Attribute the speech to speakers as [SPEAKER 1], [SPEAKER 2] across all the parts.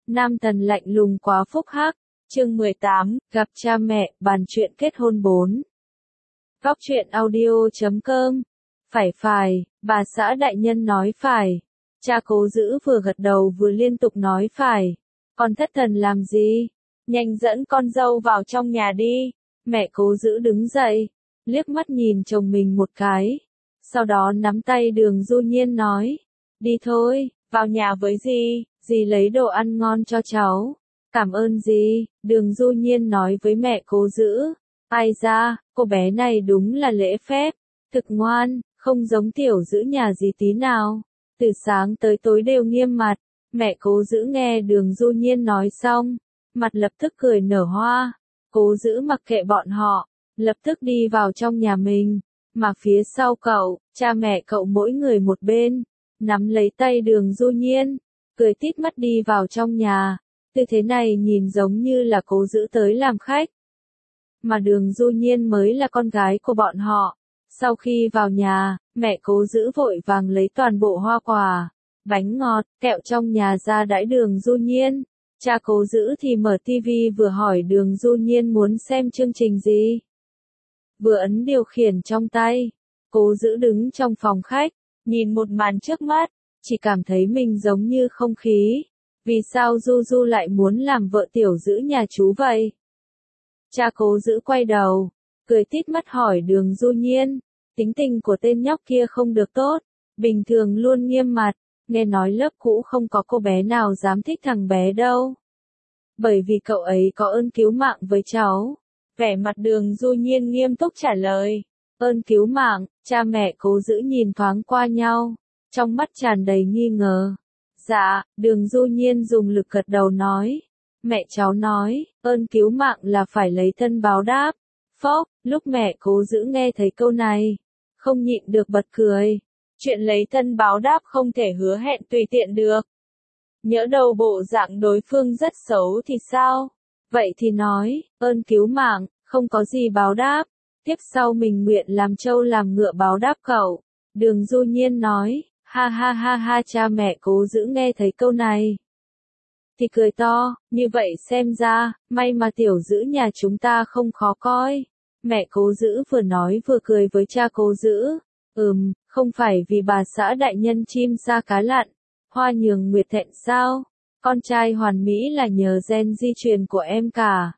[SPEAKER 1] Nam thần lạnh lùng quá phúc hắc. Chương 18, gặp cha mẹ, bàn chuyện kết hôn 4. Góc truyện audio.com. Phải, bà xã đại nhân nói phải. Cha Cố Dữ vừa gật đầu vừa liên tục nói phải. Con thất thần làm gì? Nhanh dẫn con dâu vào trong nhà đi. Mẹ Cố Dữ đứng dậy, liếc mắt nhìn chồng mình một cái. Sau đó nắm tay Đường Du Nhiên nói. Đi thôi, vào nhà với dì lấy đồ ăn ngon cho cháu. Cảm ơn dì, Đường Du Nhiên nói với mẹ Cố Dữ. Ai ra, cô bé này đúng là lễ phép, thực ngoan, không giống tiểu Dữ nhà dì tí nào. Từ sáng tới tối đều nghiêm mặt. Mẹ Cố Dữ nghe Đường Du Nhiên nói xong, mặt lập tức cười nở hoa. Cố Dữ mặc kệ bọn họ, lập tức đi vào trong nhà mình, mà phía sau cậu, cha mẹ cậu mỗi người một bên, nắm lấy tay Đường Du Nhiên, cười tít mắt đi vào trong nhà. Tư thế này nhìn giống như là Cố Dữ tới làm khách, mà Đường Du Nhiên mới là con gái của bọn họ. Sau khi vào nhà, mẹ Cố Dữ vội vàng lấy toàn bộ hoa quả, bánh ngọt, kẹo trong nhà ra đãi Đường Du Nhiên. Cha Cố Dữ thì mở tivi vừa hỏi Đường Du Nhiên muốn xem chương trình gì. Vừa ấn điều khiển trong tay, Cố Dữ đứng trong phòng khách, nhìn một màn trước mắt, chỉ cảm thấy mình giống như không khí. Vì sao Du Du lại muốn làm vợ tiểu Dữ nhà chú vậy? Cha Cố Dữ quay đầu, cười tít mắt hỏi Đường Du Nhiên. Tính tình của tên nhóc kia không được tốt, bình thường luôn nghiêm mặt, nghe nói lớp cũ không có cô bé nào dám thích thằng bé đâu. Bởi vì cậu ấy có ơn cứu mạng với cháu. Vẻ mặt Đường Du Nhiên nghiêm túc trả lời. Ơn cứu mạng, cha mẹ Cố Dữ nhìn thoáng qua nhau, trong mắt tràn đầy nghi ngờ. Dạ, Đường Du Nhiên dùng lực gật đầu nói. Mẹ cháu nói, ơn cứu mạng là phải lấy thân báo đáp. Phốc, lúc mẹ Cố Dữ nghe thấy câu này, không nhịn được bật cười. Chuyện lấy thân báo đáp không thể hứa hẹn tùy tiện được. Nhỡ đầu bộ dạng đối phương rất xấu thì sao? Vậy thì nói, ơn cứu mạng, không có gì báo đáp. Tiếp sau mình nguyện làm trâu làm ngựa báo đáp cậu. Đường Du Nhiên nói, ha ha, cha mẹ Cố Dữ nghe thấy câu này thì cười to, như vậy xem ra, may mà tiểu Dữ nhà chúng ta không khó coi. Mẹ Cố Dữ vừa nói vừa cười với cha Cố Dữ. Không phải vì bà xã đại nhân chim sa cá lặn, hoa nhường nguyệt thẹn sao? Con trai hoàn mỹ là nhờ gen di truyền của em cả.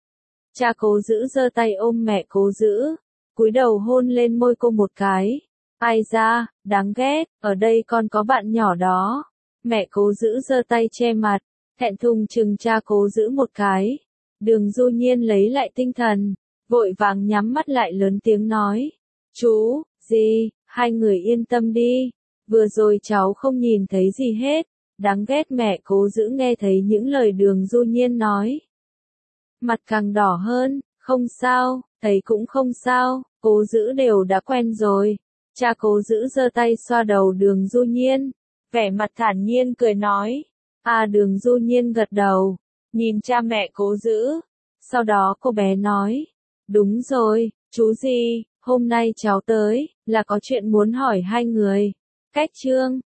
[SPEAKER 1] Cha Cố Dữ giơ tay ôm mẹ Cố Dữ, cúi đầu hôn lên môi cô một cái. Ai da, đáng ghét, ở đây con có bạn nhỏ đó. Mẹ Cố Dữ giơ tay che mặt, thẹn thùng chừng cha Cố Dữ một cái. Đường Du Nhiên lấy lại tinh thần, vội vàng nhắm mắt lại lớn tiếng nói. Chú, dì, hai người yên tâm đi. Vừa rồi cháu không nhìn thấy gì hết. Đáng ghét. Mẹ Cố Dữ nghe thấy những lời Đường Du Nhiên nói, mặt càng đỏ hơn. Không sao, thấy cũng không sao, Cố Dữ đều đã quen rồi. Cha Cố Dữ giơ tay xoa đầu Đường Du Nhiên, vẻ mặt thản nhiên cười nói. Đường Du Nhiên gật đầu, nhìn cha mẹ Cố Dữ. Sau đó cô bé nói, đúng rồi, chú gì, hôm nay cháu tới, là có chuyện muốn hỏi hai người. Cách chương